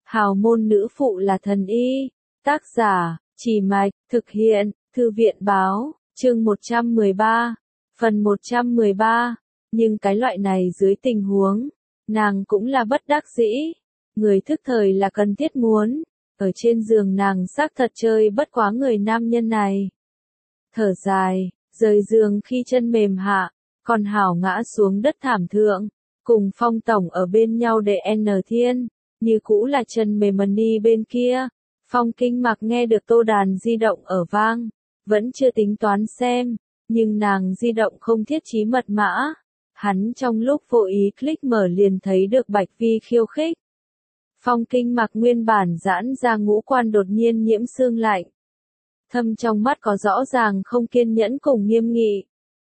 Hào môn nữ phụ là thần y. Tác giả, Chỉ Mạch, thực hiện, Thư viện báo, chương 113, phần 113. Nhưng cái loại này dưới tình huống, nàng cũng là bất đắc dĩ. Người thức thời là cần thiết muốn. Ở trên giường nàng xác thật chơi bất quá người nam nhân này. Thở dài, rời giường khi chân mềm hạ, còn hảo ngã xuống đất thảm thượng, cùng Phong tổng ở bên nhau để N Thiên, như cũ là chân mềm mani bên kia. Phong Kinh Mặc nghe được Tô Đàn di động ở vang, vẫn chưa tính toán xem, nhưng nàng di động không thiết trí mật mã. Hắn trong lúc vô ý click mở liền thấy được Bạch Vi khiêu khích. Phong Kinh Mặc nguyên bản giãn ra ngũ quan đột nhiên nhiễm sương lạnh. Thâm trong mắt có rõ ràng không kiên nhẫn cùng nghiêm nghị.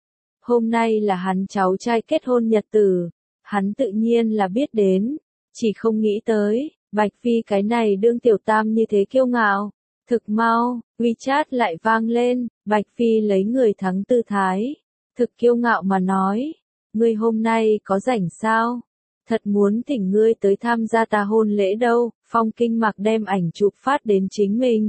Hôm nay là hắn cháu trai kết hôn nhật tử, hắn tự nhiên là biết đến, chỉ không nghĩ tới, Bạch Vi cái này đương tiểu tam như thế kiêu ngạo. Thực mau, WeChat lại vang lên, Bạch Vi lấy người thắng tư thái, thực kiêu ngạo mà nói, ngươi hôm nay có rảnh sao? Thật muốn thỉnh ngươi tới tham gia ta hôn lễ đâu. Phong Kinh Mặc đem ảnh chụp phát đến chính mình.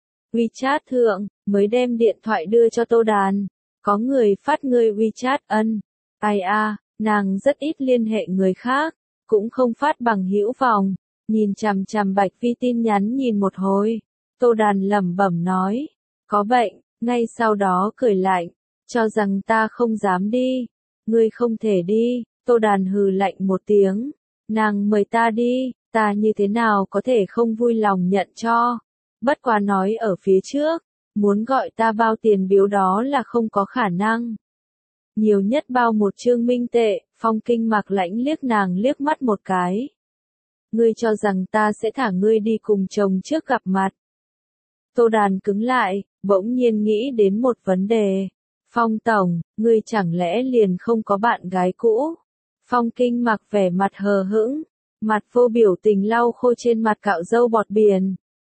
WeChat thượng, mới đem điện thoại đưa cho Tô Đàn. Có người phát ngươi WeChat ân. Ai a, nàng rất ít liên hệ người khác, cũng không phát bằng hữu vọng. Nhìn chằm chằm Bạch Vi tin nhắn nhìn một hồi. Tô Đàn lẩm bẩm nói, có bệnh, ngay sau đó cười lạnh, cho rằng ta không dám đi. Ngươi không thể đi. Tô Đàn hừ lạnh một tiếng, nàng mời ta đi, ta như thế nào có thể không vui lòng nhận cho. Bất quá nói ở phía trước, muốn gọi ta bao tiền biếu đó là không có khả năng. Nhiều nhất bao một trương minh tệ. Phong Kinh Mặc lãnh liếc nàng liếc mắt một cái. Ngươi cho rằng ta sẽ thả ngươi đi cùng chồng trước gặp mặt. Tô Đàn cứng lại, bỗng nhiên nghĩ đến một vấn đề. Phong tổng, ngươi chẳng lẽ liền không có bạn gái cũ? Phong Kinh Mặc vẻ mặt hờ hững, mặt vô biểu tình lau khô trên mặt cạo râu bọt biển.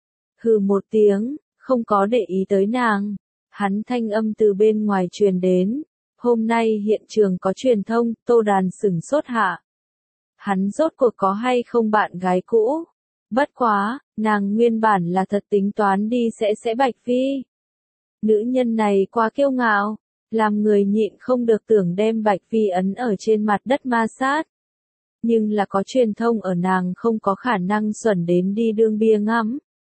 Hừ một tiếng, không có để ý tới nàng. Hắn thanh âm từ bên ngoài truyền đến. Hôm nay hiện trường có truyền thông. Tô Đàn sửng sốt hạ. Hắn rốt cuộc có hay không bạn gái cũ? Bất quá, nàng nguyên bản là thật tính toán đi sẽ Bạch Vi. Nữ nhân này quá kiêu ngạo, làm người nhịn không được tưởng đem Bạch Vi ấn ở trên mặt đất ma sát. Nhưng là có truyền thông ở nàng không có khả năng xuẩn đến đi đương bia ngắm.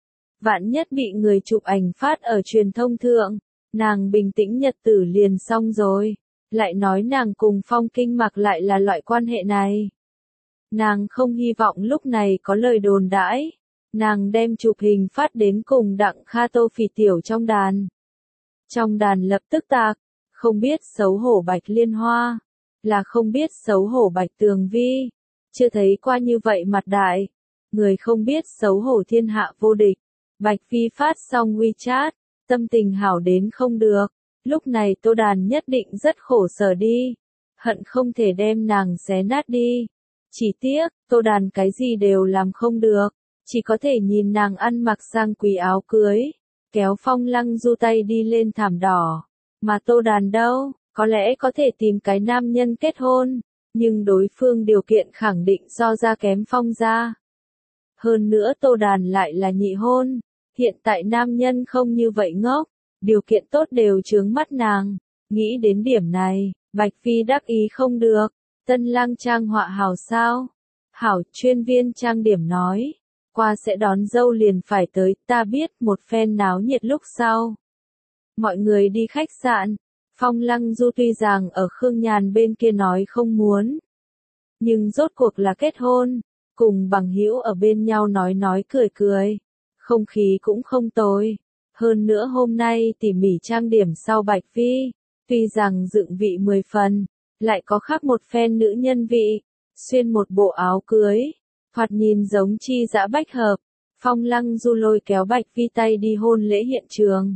Vạn nhất bị người chụp ảnh phát ở truyền thông thượng, nàng bình tĩnh nhật tử liền xong rồi. Lại nói nàng cùng Phong Kinh Mặc lại là loại quan hệ này. Nàng không hy vọng lúc này có lời đồn đãi. Nàng đem chụp hình phát đến cùng Đặng Kha Tô Phỉ Tiểu trong đàn. Trong đàn lập tức tạc, không biết xấu hổ Bạch Liên Hoa, là không biết xấu hổ Bạch Tường Vi, chưa thấy qua như vậy mặt đại, người không biết xấu hổ thiên hạ vô địch. Bạch Vi phát xong WeChat, tâm tình hảo đến không được, lúc này Tô Đàn nhất định rất khổ sở đi, hận không thể đem nàng xé nát đi. Chỉ tiếc, Tô Đàn cái gì đều làm không được, chỉ có thể nhìn nàng ăn mặc sang quý áo cưới, kéo Phong Lăng Du tay đi lên thảm đỏ. Mà Tô Đàn đâu, có lẽ có thể tìm cái nam nhân kết hôn, nhưng đối phương điều kiện khẳng định so ra kém Phong ra. Hơn nữa Tô Đàn lại là nhị hôn, hiện tại nam nhân không như vậy ngốc, điều kiện tốt đều chướng mắt nàng. Nghĩ đến điểm này, Bạch Phi đắc ý không được. Tân lang trang họa hảo sao? Hảo, chuyên viên trang điểm nói. Qua sẽ đón dâu liền phải tới, ta biết, một phen náo nhiệt lúc sau. Mọi người đi khách sạn. Phong Lăng Du tuy rằng ở Khương Nhàn bên kia nói không muốn. Nhưng rốt cuộc là kết hôn. Cùng bằng hữu ở bên nhau nói cười cười. Không khí cũng không tồi. Hơn nữa hôm nay tỉ mỉ trang điểm sau Bạch Phi. Tuy rằng dựng vị 10 phần. Lại có khác một phen nữ nhân vị, xuyên một bộ áo cưới, thoạt nhìn giống chi dã bách hợp. Phong Lăng Du lôi kéo Bạch Vi tay đi hôn lễ hiện trường.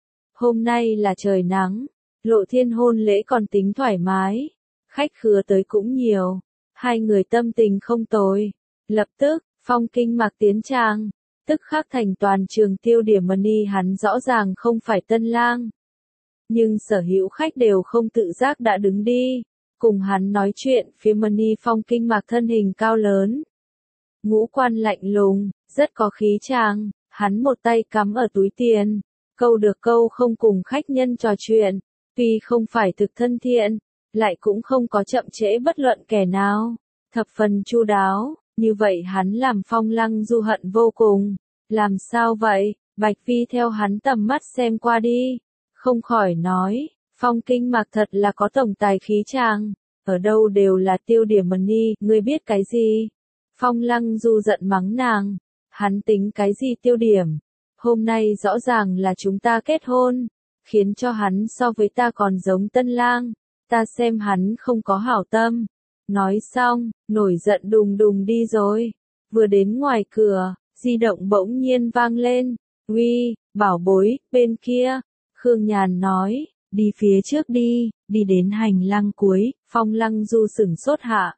Hôm nay là trời nắng, Lộ Thiên hôn lễ còn tính thoải mái, khách khứa tới cũng nhiều, hai người tâm tình không tồi. Lập tức, Phong Kinh Mặc tiến trang, tức khắc thành toàn trường tiêu điểm money. Hắn rõ ràng không phải tân lang, nhưng sở hữu khách đều không tự giác đã đứng đi, cùng hắn nói chuyện. Phía Money Phong Kinh Mặc thân hình cao lớn, ngũ quan lạnh lùng, rất có khí chàng, hắn một tay cắm ở túi tiền, câu được câu không cùng khách nhân trò chuyện, tuy không phải thực thân thiện, lại cũng không có chậm trễ bất luận kẻ nào, thập phần chu đáo, như vậy hắn làm Phong Lăng Du hận vô cùng. Làm sao vậy? Bạch Phi theo hắn tầm mắt xem qua đi, không khỏi nói, Phong Kinh Mạc thật là có tổng tài khí chàng, ở đâu đều là tiêu điểm money, ngươi biết cái gì? Phong Lăng Du giận mắng nàng, hắn tính cái gì tiêu điểm? Hôm nay rõ ràng là chúng ta kết hôn, khiến cho hắn so với ta còn giống tân lang, ta xem hắn không có hảo tâm. Nói xong, nổi giận đùng đùng đi rồi, vừa đến ngoài cửa, di động bỗng nhiên vang lên, uy, bảo bối, bên kia, Khương Nhàn nói, đi phía trước đi, đi đến hành lang cuối, Phong Lăng Du sửng sốt hạ.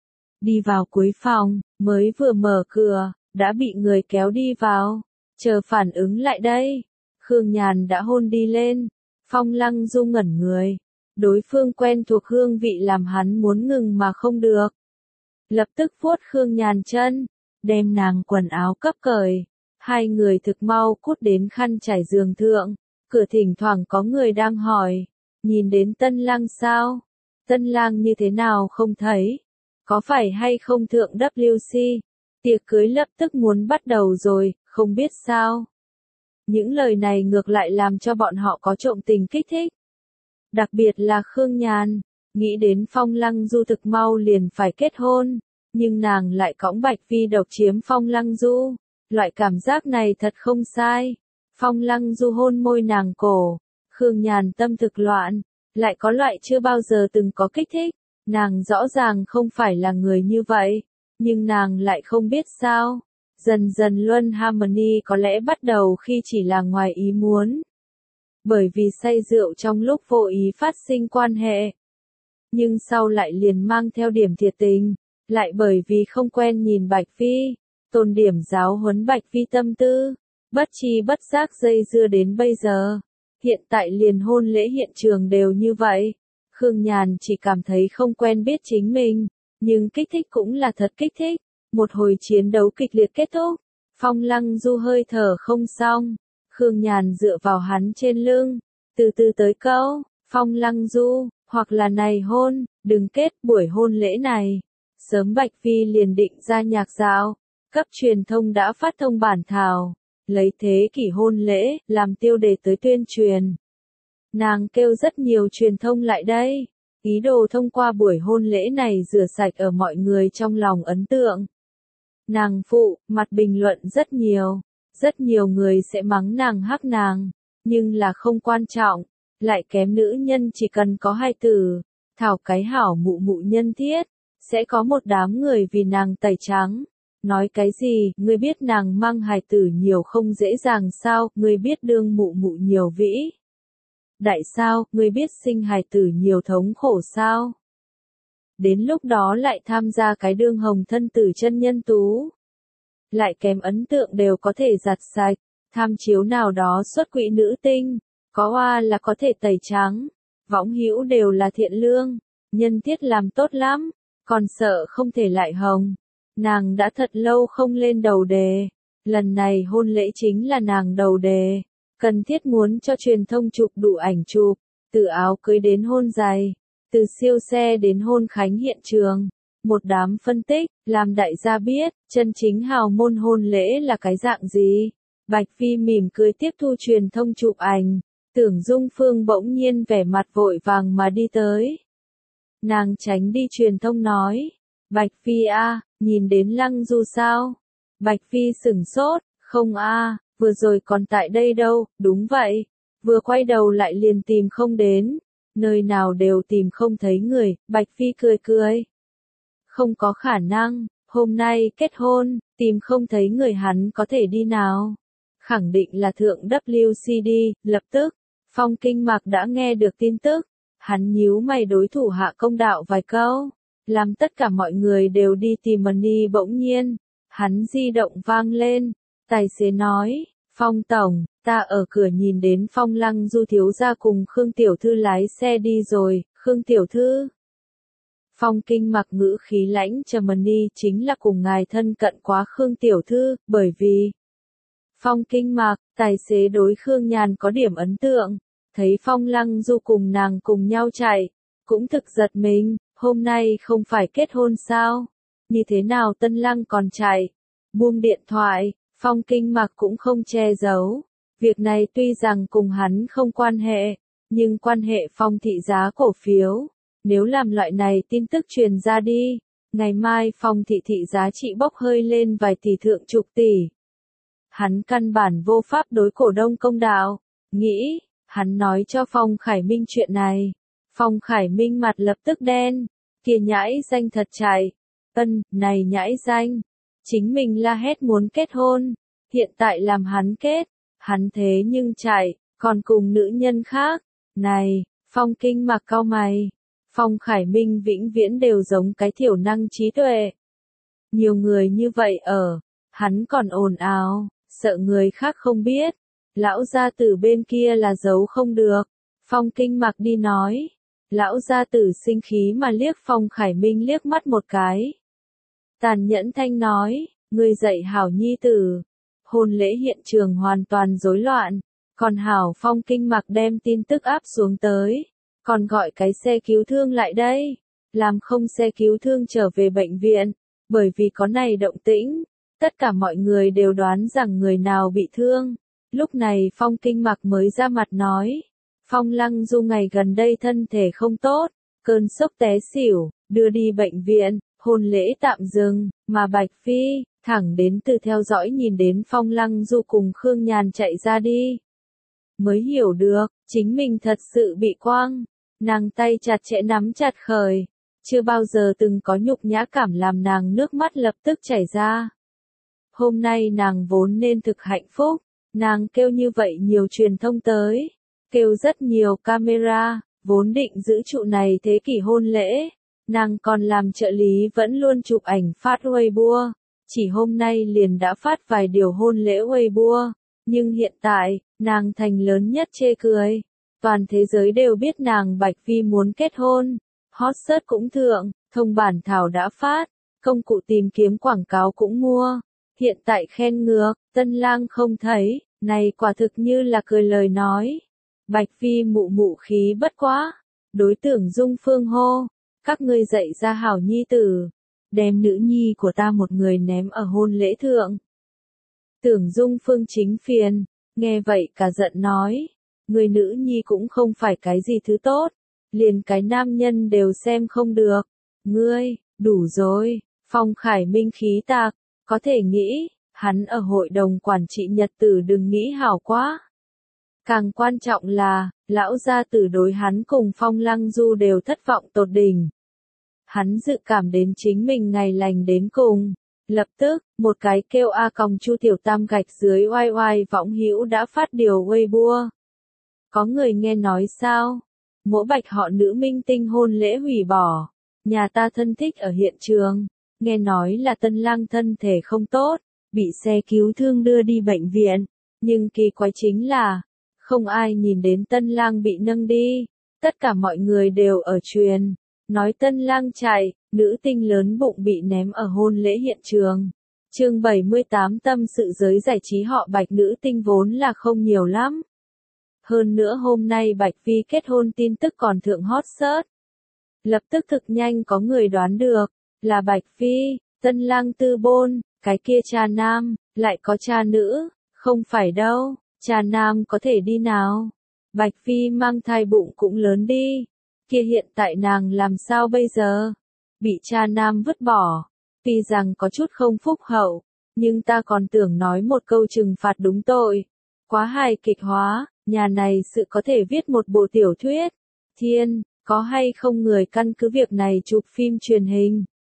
Đi vào cuối phòng, mới vừa mở cửa, đã bị người kéo đi vào, chờ phản ứng lại đây, Khương Nhàn đã hôn đi lên, Phong Lăng Du ngẩn người, đối phương quen thuộc hương vị làm hắn muốn ngừng mà không được. Lập tức vuốt Khương Nhàn chân, đem nàng quần áo cấp cởi, hai người thực mau cút đến khăn trải giường thượng, cửa thỉnh thoảng có người đang hỏi, nhìn đến tân lang sao? Tân lang như thế nào không thấy? Có phải hay không thượng WC? Tiệc cưới lập tức muốn bắt đầu rồi, không biết sao? Những lời này ngược lại làm cho bọn họ có trộm tình kích thích. Đặc biệt là Khương Nhàn, nghĩ đến Phong Lăng Du thực mau liền phải kết hôn, nhưng nàng lại cõng Bạch Phi độc chiếm Phong Lăng Du, loại cảm giác này thật không sai. Phong Lăng Du hôn môi nàng cổ, Khương Nhàn tâm thực loạn, lại có loại chưa bao giờ từng có kích thích, nàng rõ ràng không phải là người như vậy, nhưng nàng lại không biết sao. Dần dần Luân Harmony có lẽ bắt đầu khi chỉ là ngoài ý muốn. Bởi vì say rượu trong lúc vô ý phát sinh quan hệ. Nhưng sau lại liền mang theo điểm thiệt tình, lại bởi vì không quen nhìn Bạch Phi, tôn điểm giáo huấn Bạch Phi tâm tư, bất chi bất giác dây dưa đến bây giờ. Hiện tại liền hôn lễ hiện trường đều như vậy. Khương Nhàn chỉ cảm thấy không quen biết chính mình, nhưng kích thích cũng là thật kích thích. Một hồi chiến đấu kịch liệt kết thúc, Phong Lăng Du hơi thở không xong, Khương Nhàn dựa vào hắn trên lưng, từ từ tới câu, Phong Lăng Du, hoặc là này hôn, đừng kết buổi hôn lễ này. Sớm Bạch Phi liền định ra nhạc dạo, cấp truyền thông đã phát thông bản thảo, lấy thế kỷ hôn lễ, làm tiêu đề tới tuyên truyền. Nàng kêu rất nhiều truyền thông lại đây, ý đồ thông qua buổi hôn lễ này rửa sạch ở mọi người trong lòng ấn tượng. Nàng phụ, mặt bình luận rất nhiều người sẽ mắng nàng hắc nàng, nhưng là không quan trọng, lại kém nữ nhân chỉ cần có hai từ, thảo cái hảo mụ mụ nhân thiết, sẽ có một đám người vì nàng tẩy trắng. Nói cái gì, ngươi biết nàng mang hài tử nhiều không dễ dàng sao, ngươi biết đương mụ mụ nhiều vĩ. Đại sao, ngươi biết sinh hài tử nhiều thống khổ sao? Đến lúc đó lại tham gia cái đương hồng thân tử chân nhân tú. Lại kém ấn tượng đều có thể giặt sạch, tham chiếu nào đó xuất quỹ nữ tinh, có oa là có thể tẩy trắng, võng hữu đều là thiện lương, nhân thiết làm tốt lắm, còn sợ không thể lại hồng. Nàng đã thật lâu không lên đầu đề, lần này hôn lễ chính là nàng đầu đề, cần thiết muốn cho truyền thông chụp đủ ảnh chụp, từ áo cưới đến hôn giày, từ siêu xe đến hôn khánh hiện trường. Một đám phân tích, làm đại gia biết, chân chính hào môn hôn lễ là cái dạng gì. Bạch Phi mỉm cười tiếp thu truyền thông chụp ảnh, Tưởng Dung Phương bỗng nhiên vẻ mặt vội vàng mà đi tới. Nàng tránh đi truyền thông nói, Bạch Phi a, nhìn đến Lăng Du sao? Bạch Phi sửng sốt, không a, vừa rồi còn tại đây đâu, đúng vậy. Vừa quay đầu lại liền tìm không đến, nơi nào đều tìm không thấy người, Bạch Phi cười cười. Không có khả năng, hôm nay kết hôn, tìm không thấy người hắn có thể đi nào. Khẳng định là thượng WCD, lập tức, Phong Kinh Mạc đã nghe được tin tức, hắn nhíu mày đối thủ hạ công đạo vài câu, làm tất cả mọi người đều đi tìm money bỗng nhiên, hắn di động vang lên, tài xế nói, Phong Tổng, ta ở cửa nhìn đến Phong Lăng Du thiếu gia cùng Khương Tiểu Thư lái xe đi rồi, Khương Tiểu Thư. Phong Kinh mặc ngữ khí lãnh trầm ni chính là cùng ngài thân cận quá Khương tiểu thư, bởi vì Phong Kinh mặc, tài xế đối Khương Nhàn có điểm ấn tượng, thấy Phong Lăng Du cùng nàng cùng nhau chạy, cũng thực giật mình, hôm nay không phải kết hôn sao? Như thế nào Tân Lăng còn chạy? Buông điện thoại, Phong Kinh mặc cũng không che giấu. Việc này tuy rằng cùng hắn không quan hệ, nhưng quan hệ Phong thị giá cổ phiếu. Nếu làm loại này tin tức truyền ra đi, ngày mai Phong thị thị giá trị bốc hơi lên vài tỷ thượng chục tỷ. Hắn căn bản vô pháp đối cổ đông công đạo, nghĩ, hắn nói cho Phong Khải Minh chuyện này. Phong Khải Minh mặt lập tức đen, kia nhãi danh thật chạy, này nhãi danh, chính mình la hét muốn kết hôn, hiện tại làm hắn kết, hắn thế nhưng chạy, còn cùng nữ nhân khác, này, Phong Kinh mặc cau mày, Phong Khải Minh vĩnh viễn đều giống cái thiểu năng trí tuệ. Nhiều người như vậy ở, hắn còn ồn ào, sợ người khác không biết, lão gia tử bên kia là giấu không được, Phong Kinh mặc đi nói. Lão gia tử sinh khí mà liếc Phong Khải Minh liếc mắt một cái. Tàn nhẫn thanh nói, ngươi dạy hảo nhi tử. Hôn lễ hiện trường hoàn toàn rối loạn, còn hảo Phong Kinh mặc đem tin tức áp xuống tới, còn gọi cái xe cứu thương lại đây, làm không xe cứu thương trở về bệnh viện, bởi vì có này động tĩnh, tất cả mọi người đều đoán rằng người nào bị thương. Lúc này Phong Kinh mặc mới ra mặt nói. Phong Lăng Du ngày gần đây thân thể không tốt, cơn sốc té xỉu, đưa đi bệnh viện, hôn lễ tạm dừng, mà Bạch Phi, thẳng đến từ theo dõi nhìn đến Phong Lăng Du cùng Khương Nhàn chạy ra đi. Mới hiểu được, chính mình thật sự bị quang, nàng tay chặt chẽ nắm chặt khởi, chưa bao giờ từng có nhục nhã cảm làm nàng nước mắt lập tức chảy ra. Hôm nay nàng vốn nên thực hạnh phúc, nàng kêu như vậy nhiều truyền thông tới. Kêu rất nhiều camera, vốn định giữ trụ này thế kỷ hôn lễ, nàng còn làm trợ lý vẫn luôn chụp ảnh phát Weibo, chỉ hôm nay liền đã phát vài điều hôn lễ Weibo, nhưng hiện tại, nàng thành lớn nhất chê cười, toàn thế giới đều biết nàng Bạch Phi muốn kết hôn, hot search cũng thượng, thông bản thảo đã phát, công cụ tìm kiếm quảng cáo cũng mua, hiện tại khen ngược, tân lang không thấy, này quả thực như là cười lời nói. Bạch Phi mụ mụ khí bất quá, đối tượng Dung Phương hô, các ngươi dạy ra hảo nhi tử, đem nữ nhi của ta một người ném ở hôn lễ thượng. Tưởng Dung Phương chính phiền, nghe vậy cả giận nói, người nữ nhi cũng không phải cái gì thứ tốt, liền cái nam nhân đều xem không được, ngươi, đủ rồi, Phong Khải Minh khí tạc, có thể nghĩ, hắn ở hội đồng quản trị nhật tử đừng nghĩ hảo quá. Càng quan trọng là, lão gia tử đối hắn cùng Phong Lăng Du đều thất vọng tột đỉnh. Hắn dự cảm đến chính mình ngày lành đến cùng. Lập tức, một cái kêu A còng Chu Tiểu Tam gạch dưới oai oai võng hữu đã phát điều Weibo. Có người nghe nói sao? Mỗi Bạch họ nữ minh tinh hôn lễ hủy bỏ. Nhà ta thân thích ở hiện trường. Nghe nói là Tân Lang thân thể không tốt, bị xe cứu thương đưa đi bệnh viện. Nhưng kỳ quái chính là, không ai nhìn đến Tân Lang bị nâng đi, tất cả mọi người đều ở truyền, nói Tân Lang chạy, nữ tinh lớn bụng bị ném ở hôn lễ hiện trường. Chương 78 tâm sự giới giải trí họ Bạch nữ tinh vốn là không nhiều lắm. Hơn nữa hôm nay Bạch Phi kết hôn tin tức còn thượng hot search. Lập tức thực nhanh có người đoán được, là Bạch Phi, Tân Lang tư bôn, cái kia cha nam, lại có cha nữ, không phải đâu. Cha nam có thể đi nào? Bạch Phi mang thai bụng cũng lớn đi. Kia hiện tại nàng làm sao bây giờ? Bị cha nam vứt bỏ. Tuy rằng có chút không phúc hậu, nhưng ta còn tưởng nói một câu trừng phạt đúng tội. Quá hài kịch hóa, nhà này sự có thể viết một bộ tiểu thuyết. Thiên, có hay không người căn cứ việc này chụp phim truyền hình?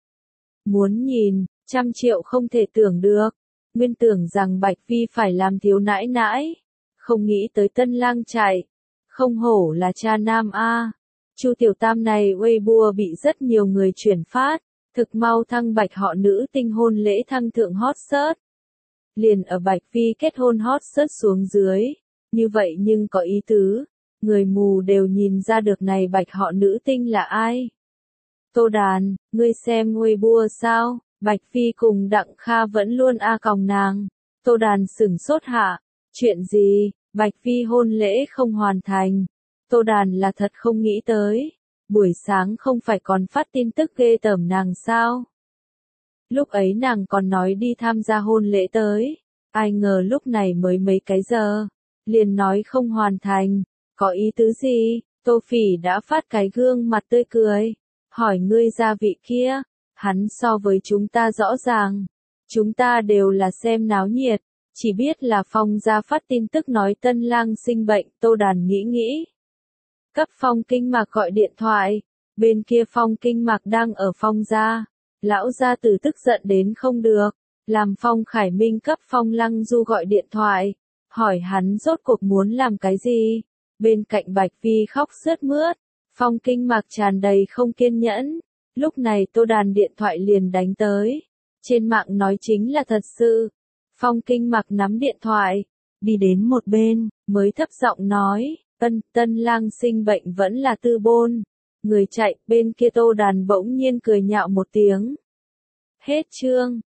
Muốn nhìn, 100 triệu không thể tưởng được. Nguyên tưởng rằng Bạch Phi phải làm thiếu nãi nãi, không nghĩ tới Tân Lang chạy, không hổ là cha nam a. Chu Tiểu Tam này Weibo bị rất nhiều người chuyển phát, thực mau thăng Bạch họ nữ tinh hôn lễ thăng thượng hot search. Liền ở Bạch Phi kết hôn hot search xuống dưới, như vậy nhưng có ý tứ, người mù đều nhìn ra được này Bạch họ nữ tinh là ai. Tô Đàn, ngươi xem Weibo sao, Bạch Phi cùng Đặng Kha vẫn luôn còng nàng. Tô Đàn sửng sốt hạ, chuyện gì, Bạch Phi hôn lễ không hoàn thành. Tô Đàn là thật không nghĩ tới, buổi sáng không phải còn phát tin tức ghê tởm nàng sao. Lúc ấy nàng còn nói đi tham gia hôn lễ tới, ai ngờ lúc này mới mấy cái giờ, liền nói không hoàn thành, có ý tứ gì? Tô Phỉ đã phát cái gương mặt tươi cười, hỏi ngươi gia vị kia, hắn so với chúng ta rõ ràng, chúng ta đều là xem náo nhiệt, chỉ biết là Phong gia phát tin tức nói tân lang sinh bệnh. Tô Đàn nghĩ, cấp Phong Kinh Mạc gọi điện thoại, bên kia Phong Kinh Mạc đang ở Phong gia, lão gia tử tức giận đến không được, làm Phong Khải Minh cấp Phong Lăng Du gọi điện thoại, hỏi hắn rốt cuộc muốn làm cái gì. Bên cạnh Bạch Phi khóc sướt mướt, Phong Kinh Mạc tràn đầy không kiên nhẫn. Lúc này Tô Đàn điện thoại liền đánh tới, trên mạng nói chính là thật sự. Phong Kinh Mạc nắm điện thoại, đi đến một bên, mới thấp giọng nói, tân lang sinh bệnh vẫn là Tư Bôn. Người chạy, bên kia Tô Đàn bỗng nhiên cười nhạo một tiếng. Hết chương.